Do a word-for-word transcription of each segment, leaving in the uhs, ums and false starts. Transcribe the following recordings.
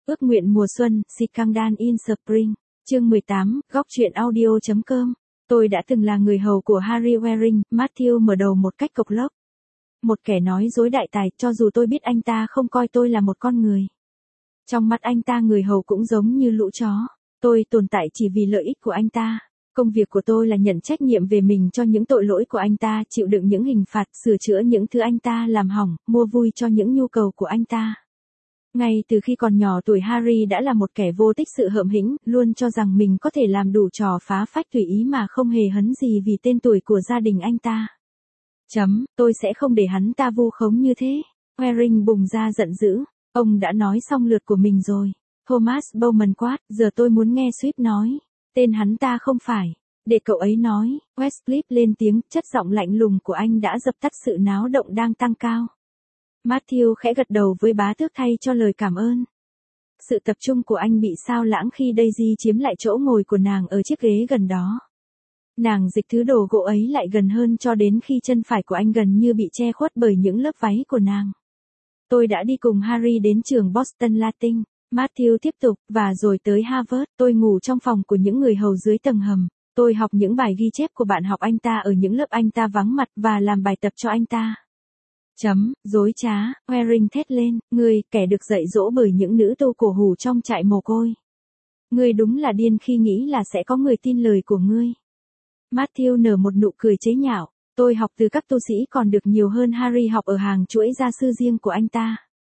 Ước nguyện mùa xuân, Scandal in Spring, chương mười tám, góc truyện audio.com. Tôi đã từng là người hầu của Harry Waring, Matthew mở đầu một cách cộc lốc. Một kẻ nói dối đại tài, cho dù tôi biết anh ta không coi tôi là một con người. Trong mắt anh ta người hầu cũng giống như lũ chó. Tôi tồn tại chỉ vì lợi ích của anh ta. Công việc của tôi là nhận trách nhiệm về mình cho những tội lỗi của anh ta, chịu đựng những hình phạt, sửa chữa những thứ anh ta làm hỏng, mua vui cho những nhu cầu của anh ta. Ngay từ khi còn nhỏ tuổi Harry đã là một kẻ vô tích sự hợm hĩnh, luôn cho rằng mình có thể làm đủ trò phá phách tùy ý mà không hề hấn gì vì tên tuổi của gia đình anh ta. Chấm, tôi sẽ không để hắn ta vu khống như thế. Waring bùng ra giận dữ. Ông đã nói xong lượt của mình rồi. Thomas Bowman quát, giờ tôi muốn nghe Swift nói. Tên hắn ta không phải. Để cậu ấy nói. Westcliff lên tiếng, chất giọng lạnh lùng của anh đã dập tắt sự náo động đang tăng cao. Matthew khẽ gật đầu với bá tước thay cho lời cảm ơn. Sự tập trung của anh bị sao lãng khi Daisy chiếm lại chỗ ngồi của nàng ở chiếc ghế gần đó. Nàng dịch thứ đồ gỗ ấy lại gần hơn cho đến khi chân phải của anh gần như bị che khuất bởi những lớp váy của nàng. Tôi đã đi cùng Harry đến trường Boston Latin, Matthew tiếp tục, và rồi tới Harvard. Tôi ngủ trong phòng của những người hầu dưới tầng hầm. Tôi học những bài ghi chép của bạn học anh ta ở những lớp anh ta vắng mặt và làm bài tập cho anh ta. Chấm, dối trá, Waring thét lên, ngươi, kẻ được dạy dỗ bởi những nữ tô cổ hủ trong trại mồ côi. Ngươi đúng là điên khi nghĩ là sẽ có người tin lời của ngươi. Matthew nở một nụ cười chế nhạo, tôi học từ các tu sĩ còn được nhiều hơn Harry học ở hàng chuỗi gia sư riêng của anh ta.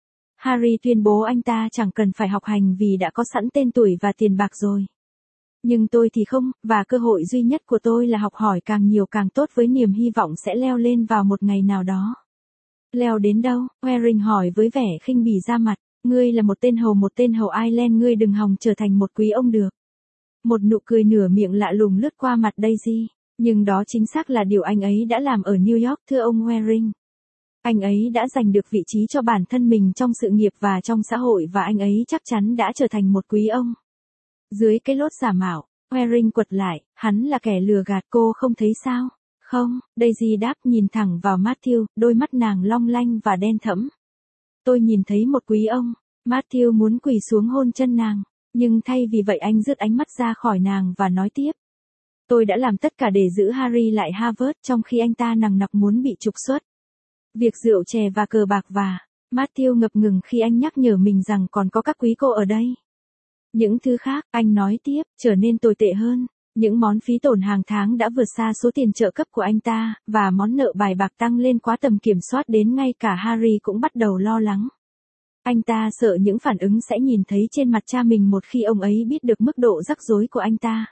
Harry tuyên bố anh ta chẳng cần phải học hành vì đã có sẵn tên tuổi và tiền bạc rồi. Nhưng tôi thì không, và cơ hội duy nhất của tôi là học hỏi càng nhiều càng tốt với niềm hy vọng sẽ leo lên vào một ngày nào đó. Leo đến đâu? Waring hỏi với vẻ khinh bỉ ra mặt. Ngươi là một tên hầu một tên hầu Ireland, ngươi đừng hòng trở thành một quý ông được. Một nụ cười nửa miệng lạ lùng lướt qua mặt Daisy. Nhưng đó chính xác là điều anh ấy đã làm ở New York, thưa ông Waring. Anh ấy đã giành được vị trí cho bản thân mình trong sự nghiệp và trong xã hội, và anh ấy chắc chắn đã trở thành một quý ông. Dưới cái lốt giả mạo, Waring quật lại, hắn là kẻ lừa gạt, cô không thấy sao? Không, Daisy đáp nhìn thẳng vào Matthew, đôi mắt nàng long lanh và đen thẫm. Tôi nhìn thấy một quý ông. Matthew muốn quỳ xuống hôn chân nàng, nhưng thay vì vậy anh rút ánh mắt ra khỏi nàng và nói tiếp. Tôi đã làm tất cả để giữ Harry lại Harvard trong khi anh ta nằng nặc muốn bị trục xuất. Việc rượu chè và cờ bạc và... Matthew ngập ngừng khi anh nhắc nhở mình rằng còn có các quý cô ở đây. Những thứ khác, anh nói tiếp, trở nên tồi tệ hơn. Những món phí tổn hàng tháng đã vượt xa số tiền trợ cấp của anh ta, và món nợ bài bạc tăng lên quá tầm kiểm soát đến ngay cả Harry cũng bắt đầu lo lắng. Anh ta sợ những phản ứng sẽ nhìn thấy trên mặt cha mình một khi ông ấy biết được mức độ rắc rối của anh ta.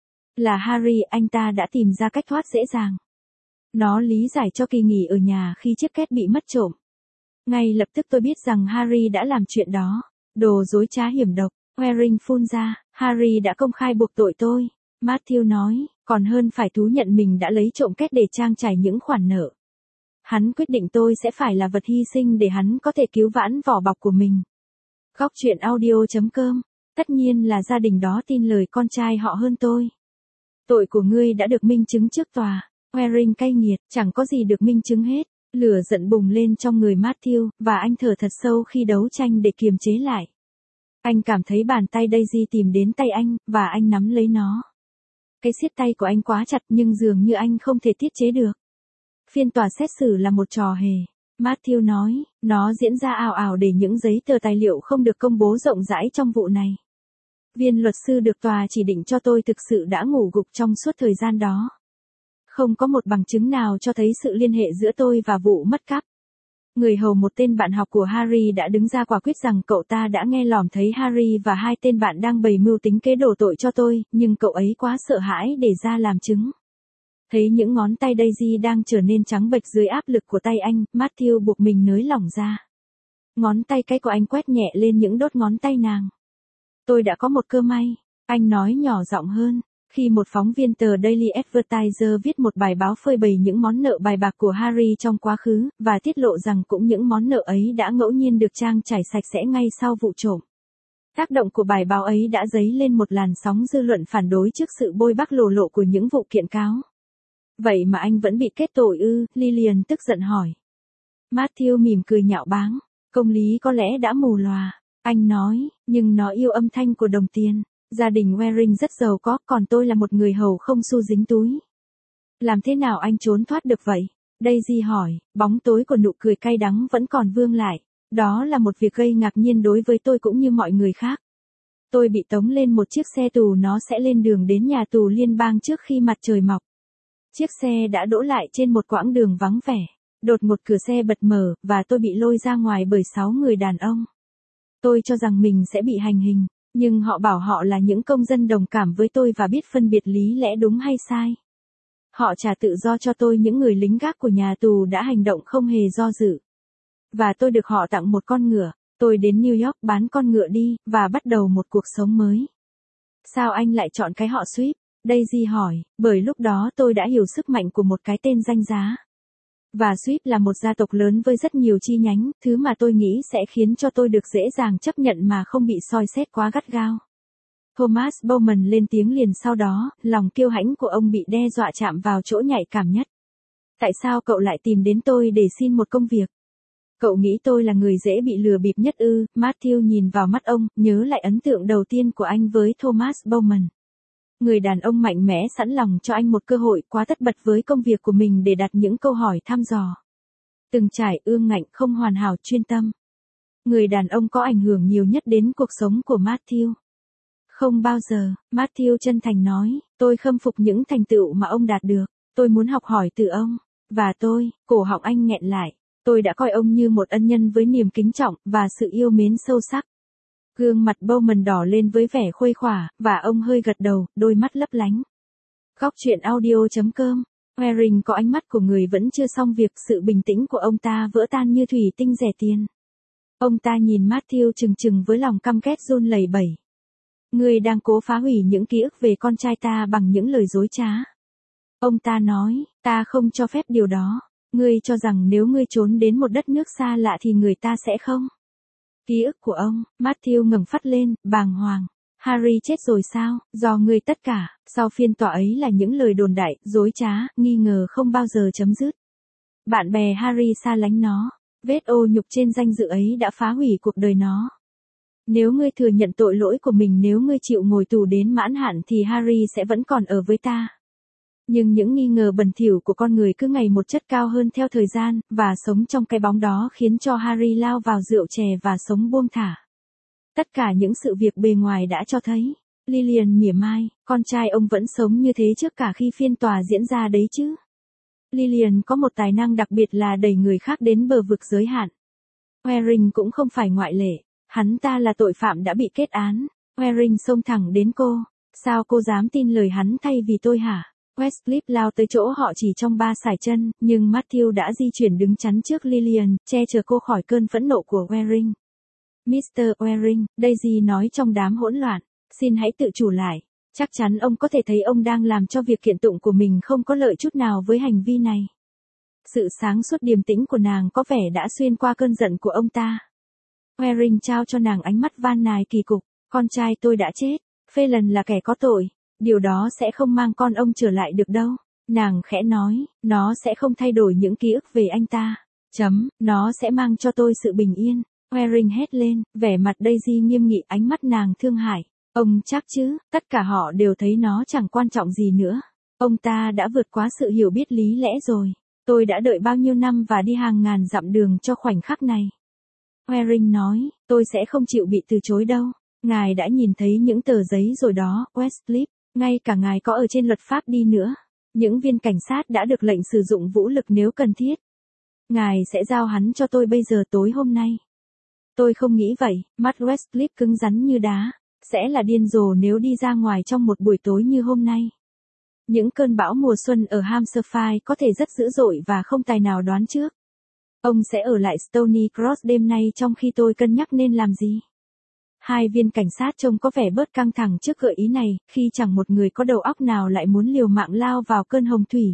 Là Harry, anh ta đã tìm ra cách thoát dễ dàng. Nó lý giải cho kỳ nghỉ ở nhà khi chiếc két bị mất trộm. Ngay lập tức tôi biết rằng Harry đã làm chuyện đó. Đồ dối trá hiểm độc, Waring phun ra, Harry đã công khai buộc tội tôi. Matthew nói, còn hơn phải thú nhận mình đã lấy trộm két để trang trải những khoản nợ. Hắn quyết định tôi sẽ phải là vật hy sinh để hắn có thể cứu vãn vỏ bọc của mình. Góc truyện audio.com. Tất nhiên là gia đình đó tin lời con trai họ hơn tôi. Tội của ngươi đã được minh chứng trước tòa. Waring cay nghiệt, chẳng có gì được minh chứng hết. Lửa giận bùng lên trong người Matthew, và anh thở thật sâu khi đấu tranh để kiềm chế lại. Anh cảm thấy bàn tay Daisy tìm đến tay anh, và anh nắm lấy nó. Cái siết tay của anh quá chặt nhưng dường như anh không thể tiết chế được. Phiên tòa xét xử là một trò hề. Matthew nói, nó diễn ra ào ào để những giấy tờ tài liệu không được công bố rộng rãi trong vụ này. Viên luật sư được tòa chỉ định cho tôi thực sự đã ngủ gục trong suốt thời gian đó. Không có một bằng chứng nào cho thấy sự liên hệ giữa tôi và vụ mất cắp. Người hầu một tên bạn học của Harry đã đứng ra quả quyết rằng cậu ta đã nghe lỏm thấy Harry và hai tên bạn đang bày mưu tính kế đổ tội cho tôi, nhưng cậu ấy quá sợ hãi để ra làm chứng. Thấy những ngón tay Daisy đang trở nên trắng bệch dưới áp lực của tay anh, Matthew buộc mình nới lỏng ra. Ngón tay cái của anh quét nhẹ lên những đốt ngón tay nàng. Tôi đã có một cơ may, anh nói nhỏ giọng hơn. Khi một phóng viên tờ Daily Advertiser viết một bài báo phơi bày những món nợ bài bạc của Harry trong quá khứ, và tiết lộ rằng cũng những món nợ ấy đã ngẫu nhiên được trang trải sạch sẽ ngay sau vụ trộm. Tác động của bài báo ấy đã dấy lên một làn sóng dư luận phản đối trước sự bôi bác lồ lộ của những vụ kiện cáo. Vậy mà anh vẫn bị kết tội ư? Lillian tức giận hỏi. Matthew mỉm cười nhạo báng. Công lý có lẽ đã mù lòa. Anh nói, nhưng nó yêu âm thanh của đồng tiền. Gia đình Waring rất giàu có, còn tôi là một người hầu không xu dính túi. Làm thế nào anh trốn thoát được vậy? Daisy hỏi, bóng tối của nụ cười cay đắng vẫn còn vương lại. Đó là một việc gây ngạc nhiên đối với tôi cũng như mọi người khác. Tôi bị tống lên một chiếc xe tù, nó sẽ lên đường đến nhà tù liên bang trước khi mặt trời mọc. Chiếc xe đã đỗ lại trên một quãng đường vắng vẻ. Đột ngột cửa xe bật mở, và tôi bị lôi ra ngoài bởi sáu người đàn ông. Tôi cho rằng mình sẽ bị hành hình, nhưng họ bảo họ là những công dân đồng cảm với tôi và biết phân biệt lý lẽ đúng hay sai. Họ trả tự do cho tôi, những người lính gác của nhà tù đã hành động không hề do dự. Và tôi được họ tặng một con ngựa. Tôi đến New York bán con ngựa đi, và bắt đầu một cuộc sống mới. Sao anh lại chọn cái họ Swift? Daisy hỏi, bởi lúc đó tôi đã hiểu sức mạnh của một cái tên danh giá. Và Swift là một gia tộc lớn với rất nhiều chi nhánh, thứ mà tôi nghĩ sẽ khiến cho tôi được dễ dàng chấp nhận mà không bị soi xét quá gắt gao. Thomas Bowman lên tiếng liền sau đó, lòng kiêu hãnh của ông bị đe dọa chạm vào chỗ nhạy cảm nhất. Tại sao cậu lại tìm đến tôi để xin một công việc? Cậu nghĩ tôi là người dễ bị lừa bịp nhất ư? Matthew nhìn vào mắt ông, nhớ lại ấn tượng đầu tiên của anh với Thomas Bowman. Người đàn ông mạnh mẽ sẵn lòng cho anh một cơ hội, quá tất bật với công việc của mình để đặt những câu hỏi thăm dò. Từng trải, ương ngạnh, không hoàn hảo, chuyên tâm. Người đàn ông có ảnh hưởng nhiều nhất đến cuộc sống của Matthew. Không bao giờ, Matthew chân thành nói, tôi khâm phục những thành tựu mà ông đạt được. Tôi muốn học hỏi từ ông. Và tôi, cổ họng anh nghẹn lại. Tôi đã coi ông như một ân nhân với niềm kính trọng và sự yêu mến sâu sắc. Gương mặt Bowman đỏ lên với vẻ khuây khỏa, và ông hơi gật đầu, đôi mắt lấp lánh. Góc truyện audio chấm com. Waring có ánh mắt của người vẫn chưa xong việc, sự bình tĩnh của ông ta vỡ tan như thủy tinh rẻ tiền. Ông ta nhìn Matthew chừng chừng với lòng căm ghét run lẩy bẩy. Ngươi đang cố phá hủy những ký ức về con trai ta bằng những lời dối trá. Ông ta nói, ta không cho phép điều đó. Ngươi cho rằng nếu ngươi trốn đến một đất nước xa lạ thì người ta sẽ không? Ký ức của ông, Matthew ngẩng phát lên, bàng hoàng. Harry chết rồi sao? Do ngươi tất cả. Sau phiên tòa ấy là những lời đồn đại, dối trá, nghi ngờ không bao giờ chấm dứt. Bạn bè Harry xa lánh nó. Vết ô nhục trên danh dự ấy đã phá hủy cuộc đời nó. Nếu ngươi thừa nhận tội lỗi của mình, nếu ngươi chịu ngồi tù đến mãn hạn thì Harry sẽ vẫn còn ở với ta. Nhưng những nghi ngờ bẩn thỉu của con người cứ ngày một chất cao hơn theo thời gian, và sống trong cái bóng đó khiến cho Harry lao vào rượu chè và sống buông thả. Tất cả những sự việc bề ngoài đã cho thấy. Lillian mỉa mai, con trai ông vẫn sống như thế trước cả khi phiên tòa diễn ra đấy chứ. Lillian có một tài năng đặc biệt là đẩy người khác đến bờ vực giới hạn. Waring cũng không phải ngoại lệ. Hắn ta là tội phạm đã bị kết án. Waring xông thẳng đến cô. Sao cô dám tin lời hắn thay vì tôi hả? Westcliff lao tới chỗ họ chỉ trong ba sải chân, nhưng Matthew đã di chuyển đứng chắn trước Lillian, che chở cô khỏi cơn phẫn nộ của Waring. mít tơ Waring, Daisy nói trong đám hỗn loạn, xin hãy tự chủ lại. Chắc chắn ông có thể thấy ông đang làm cho việc kiện tụng của mình không có lợi chút nào với hành vi này. Sự sáng suốt điềm tĩnh của nàng có vẻ đã xuyên qua cơn giận của ông ta. Waring trao cho nàng ánh mắt van nài kỳ cục, con trai tôi đã chết, Phelan là kẻ có tội. Điều đó sẽ không mang con ông trở lại được đâu. Nàng khẽ nói, nó sẽ không thay đổi những ký ức về anh ta. Chấm, nó sẽ mang cho tôi sự bình yên. Waring hét lên, vẻ mặt Daisy nghiêm nghị, ánh mắt nàng thương hại. Ông chắc chứ, tất cả họ đều thấy nó chẳng quan trọng gì nữa. Ông ta đã vượt quá sự hiểu biết lý lẽ rồi. Tôi đã đợi bao nhiêu năm và đi hàng ngàn dặm đường cho khoảnh khắc này. Waring nói, tôi sẽ không chịu bị từ chối đâu. Ngài đã nhìn thấy những tờ giấy rồi đó, Westcliff. Ngay cả ngài có ở trên luật pháp đi nữa. Những viên cảnh sát đã được lệnh sử dụng vũ lực nếu cần thiết. Ngài sẽ giao hắn cho tôi bây giờ tối hôm nay. Tôi không nghĩ vậy, mắt Westcliff cứng rắn như đá. Sẽ là điên rồ nếu đi ra ngoài trong một buổi tối như hôm nay. Những cơn bão mùa xuân ở Hampshire có thể rất dữ dội và không tài nào đoán trước. Ông sẽ ở lại Stony Cross đêm nay trong khi tôi cân nhắc nên làm gì. Hai viên cảnh sát trông có vẻ bớt căng thẳng trước gợi ý này, khi chẳng một người có đầu óc nào lại muốn liều mạng lao vào cơn hồng thủy.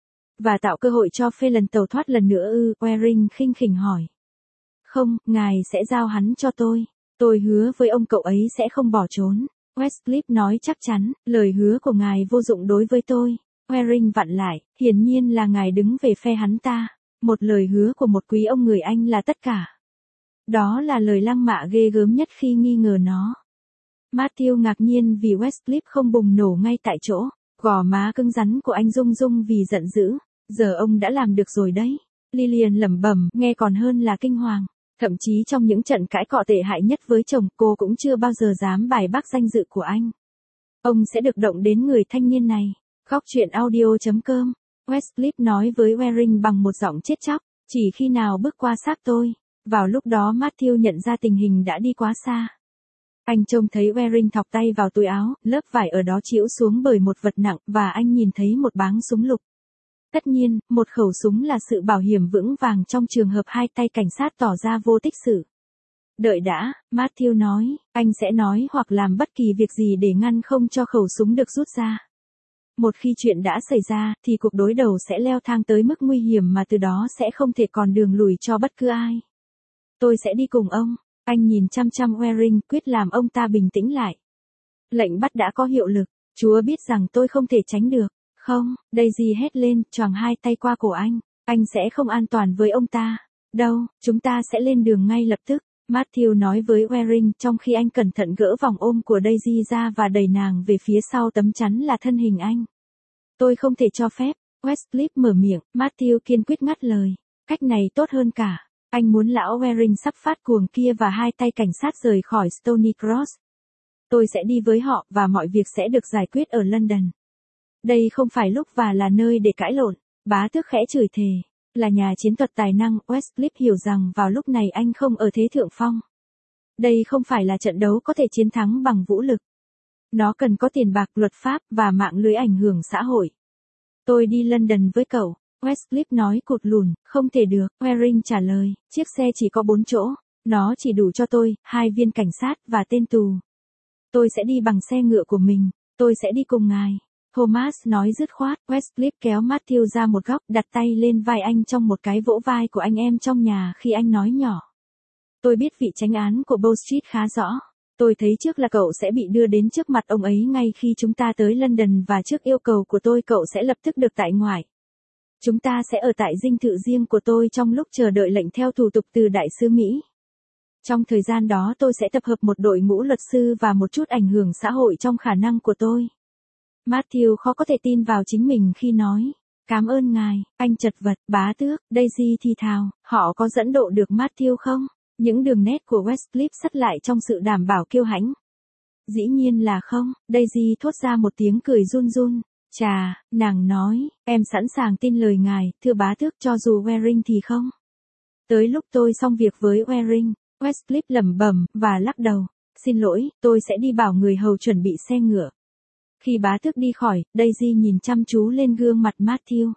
Và tạo cơ hội cho Phelan tẩu thoát lần nữa ư, Waring khinh khỉnh hỏi. Không, ngài sẽ giao hắn cho tôi. Tôi hứa với ông cậu ấy sẽ không bỏ trốn. Westcliff nói chắc chắn, lời hứa của ngài vô dụng đối với tôi. Waring vặn lại, hiển nhiên là ngài đứng về phe hắn ta. Một lời hứa của một quý ông người Anh là tất cả. Đó là lời lăng mạ ghê gớm nhất khi nghi ngờ nó. Matthew ngạc nhiên vì Westcliff không bùng nổ ngay tại chỗ. Gò má cứng rắn của anh rung rung vì giận dữ. Giờ ông đã làm được rồi đấy. Lillian lẩm bẩm, nghe còn hơn là kinh hoàng. Thậm chí trong những trận cãi cọ tệ hại nhất với chồng, cô cũng chưa bao giờ dám bài bác danh dự của anh. Ông sẽ được động đến người thanh niên này. Góc chuyện audio chấm com. Westcliff nói với Waring bằng một giọng chết chóc, chỉ khi nào bước qua xác tôi. Vào lúc đó Matthew nhận ra tình hình đã đi quá xa. Anh trông thấy Waring thọc tay vào túi áo, lớp vải ở đó chĩu xuống bởi một vật nặng và anh nhìn thấy một báng súng lục. Tất nhiên, một khẩu súng là sự bảo hiểm vững vàng trong trường hợp hai tay cảnh sát tỏ ra vô tích sự. Đợi đã, Matthew nói, anh sẽ nói hoặc làm bất kỳ việc gì để ngăn không cho khẩu súng được rút ra. Một khi chuyện đã xảy ra, thì cuộc đối đầu sẽ leo thang tới mức nguy hiểm mà từ đó sẽ không thể còn đường lùi cho bất cứ ai. Tôi sẽ đi cùng ông. Anh nhìn chăm chăm Waring, quyết làm ông ta bình tĩnh lại. Lệnh bắt đã có hiệu lực. Chúa biết rằng tôi không thể tránh được. Không, Daisy hét lên, choàng hai tay qua cổ anh. Anh sẽ không an toàn với ông ta. Đâu, chúng ta sẽ lên đường ngay lập tức. Matthew nói với Waring trong khi anh cẩn thận gỡ vòng ôm của Daisy ra và đẩy nàng về phía sau tấm chắn là thân hình anh. Tôi không thể cho phép. Westcliff mở miệng, Matthew kiên quyết ngắt lời. Cách này tốt hơn cả. Anh muốn lão Waring sắp phát cuồng kia và hai tay cảnh sát rời khỏi Stony Cross. Tôi sẽ đi với họ và mọi việc sẽ được giải quyết ở London. Đây không phải lúc và là nơi để cãi lộn. Bá tước khẽ chửi thề. Là nhà chiến thuật tài năng, Westcliff hiểu rằng vào lúc này anh không ở thế thượng phong. Đây không phải là trận đấu có thể chiến thắng bằng vũ lực. Nó cần có tiền bạc, luật pháp và mạng lưới ảnh hưởng xã hội. Tôi đi London với cậu. Westcliff nói cụt lùn, không thể được. Waring trả lời, chiếc xe chỉ có bốn chỗ. Nó chỉ đủ cho tôi, hai viên cảnh sát và tên tù. Tôi sẽ đi bằng xe ngựa của mình. Tôi sẽ đi cùng ngài. Thomas nói dứt khoát. Westcliff kéo Matthew ra một góc, đặt tay lên vai anh trong một cái vỗ vai của anh em trong nhà khi anh nói nhỏ. Tôi biết vị chánh án của Bow Street khá rõ. Tôi thấy trước là cậu sẽ bị đưa đến trước mặt ông ấy ngay khi chúng ta tới London và trước yêu cầu của tôi cậu sẽ lập tức được tại ngoại. Chúng ta sẽ ở tại dinh thự riêng của tôi trong lúc chờ đợi lệnh theo thủ tục từ đại sứ Mỹ. Trong thời gian đó tôi sẽ tập hợp một đội ngũ luật sư và một chút ảnh hưởng xã hội trong khả năng của tôi. Matthew khó có thể tin vào chính mình khi nói. Cảm ơn ngài, anh chật vật. Bá tước, Daisy thì thào, họ có dẫn độ được Matthew không? Những đường nét của Westcliff sắt lại trong sự đảm bảo kiêu hãnh. Dĩ nhiên là không, Daisy thốt ra một tiếng cười run run. Chà, nàng nói, em sẵn sàng tin lời ngài, thưa bá tước, cho dù Waring thì không. Tới lúc tôi xong việc với Waring, Westcliff lẩm bẩm và lắc đầu. Xin lỗi, tôi sẽ đi bảo người hầu chuẩn bị xe ngựa. Khi bá tước đi khỏi, Daisy nhìn chăm chú lên gương mặt Matthew.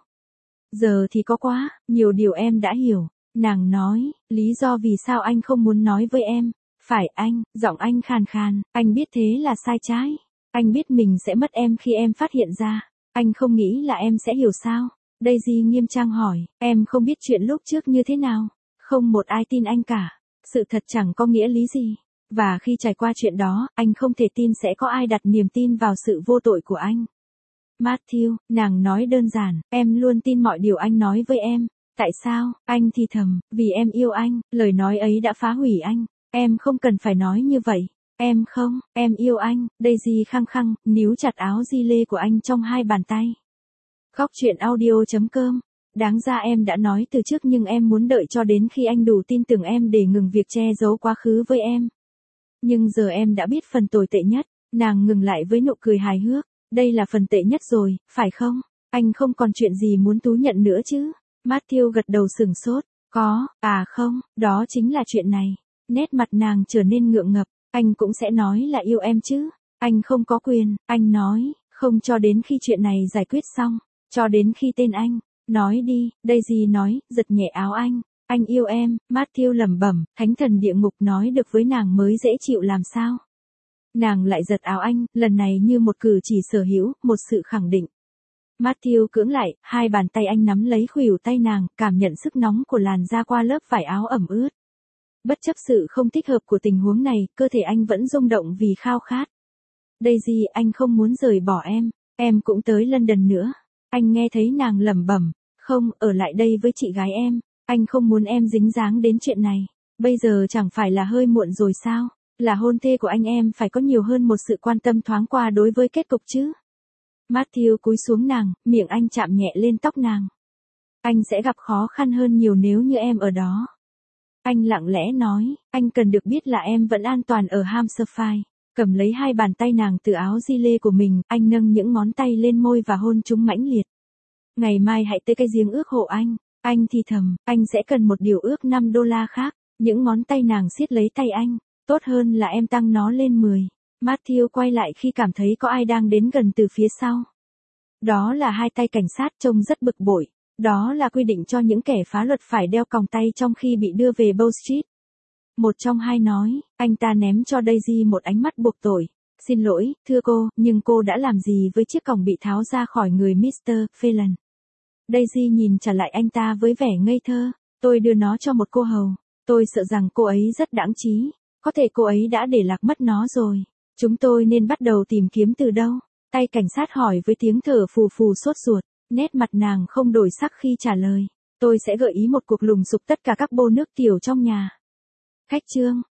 Giờ thì có quá, nhiều điều em đã hiểu. Nàng nói, lý do vì sao anh không muốn nói với em. Phải anh, giọng anh khàn khàn, anh biết thế là sai trái. Anh biết mình sẽ mất em khi em phát hiện ra. Anh không nghĩ là em sẽ hiểu sao. Daisy nghiêm trang hỏi, em không biết chuyện lúc trước như thế nào. Không một ai tin anh cả. Sự thật chẳng có nghĩa lý gì. Và khi trải qua chuyện đó, anh không thể tin sẽ có ai đặt niềm tin vào sự vô tội của anh. Matthew, nàng nói đơn giản, em luôn tin mọi điều anh nói với em. Tại sao? Anh thì thầm, vì em yêu anh, lời nói ấy đã phá hủy anh. Em không cần phải nói như vậy. Em không, em yêu anh. Daisy khăng khăng, níu chặt áo gi lê của anh trong hai bàn tay. Góc chuyện audio chấm com. Đáng ra em đã nói từ trước nhưng em muốn đợi cho đến khi anh đủ tin tưởng em để ngừng việc che giấu quá khứ với em. Nhưng giờ em đã biết phần tồi tệ nhất. Nàng ngừng lại với nụ cười hài hước. Đây là phần tệ nhất rồi, phải không? Anh không còn chuyện gì muốn thú nhận nữa chứ? Matthew gật đầu sừng sốt. Có, à không, đó chính là chuyện này. Nét mặt nàng trở nên ngượng ngập. Anh cũng sẽ nói là yêu em chứ. Anh không có quyền, anh nói, không cho đến khi chuyện này giải quyết xong. Cho đến khi tên anh. Nói đi, Daisy nói, giật nhẹ áo anh. Anh yêu em, Matthew lẩm bẩm, thánh thần địa ngục nói được với nàng mới dễ chịu làm sao. Nàng lại giật áo anh, lần này như một cử chỉ sở hữu, một sự khẳng định. Matthew cưỡng lại, hai bàn tay anh nắm lấy khuỷu tay nàng, cảm nhận sức nóng của làn da qua lớp vải áo ẩm ướt. Bất chấp sự không thích hợp của tình huống này, cơ thể anh vẫn rung động vì khao khát. Daisy, anh không muốn rời bỏ em, em cũng tới London nữa. Anh nghe thấy nàng lẩm bẩm, không, ở lại đây với chị gái em, anh không muốn em dính dáng đến chuyện này. Bây giờ chẳng phải là hơi muộn rồi sao? Là hôn thê của anh em phải có nhiều hơn một sự quan tâm thoáng qua đối với kết cục chứ. Matthew cúi xuống nàng, miệng anh chạm nhẹ lên tóc nàng. Anh sẽ gặp khó khăn hơn nhiều nếu như em ở đó. Anh lặng lẽ nói, anh cần được biết là em vẫn an toàn ở Hampshire. Cầm lấy hai bàn tay nàng từ áo di lê của mình, anh nâng những ngón tay lên môi và hôn chúng mãnh liệt. Ngày mai hãy tới cái giếng ước hộ anh. Anh thì thầm, anh sẽ cần một điều ước năm đô la khác. Những ngón tay nàng siết lấy tay anh. Tốt hơn là em tăng nó lên mười. Matthew quay lại khi cảm thấy có ai đang đến gần từ phía sau. Đó là hai tay cảnh sát trông rất bực bội. Đó là quy định cho những kẻ phá luật phải đeo còng tay trong khi bị đưa về Bow Street. Một trong hai nói, anh ta ném cho Daisy một ánh mắt buộc tội. Xin lỗi, thưa cô, nhưng cô đã làm gì với chiếc còng bị tháo ra khỏi người mít tơ Phelan? Daisy nhìn trả lại anh ta với vẻ ngây thơ. Tôi đưa nó cho một cô hầu. Tôi sợ rằng cô ấy rất đãng trí. Có thể cô ấy đã để lạc mất nó rồi. Chúng tôi nên bắt đầu tìm kiếm từ đâu? Tay cảnh sát hỏi với tiếng thở phù phù sốt ruột. Nét mặt nàng không đổi sắc khi trả lời. Tôi sẽ gợi ý một cuộc lùng sục tất cả các bô nước tiểu trong nhà. Khách trương,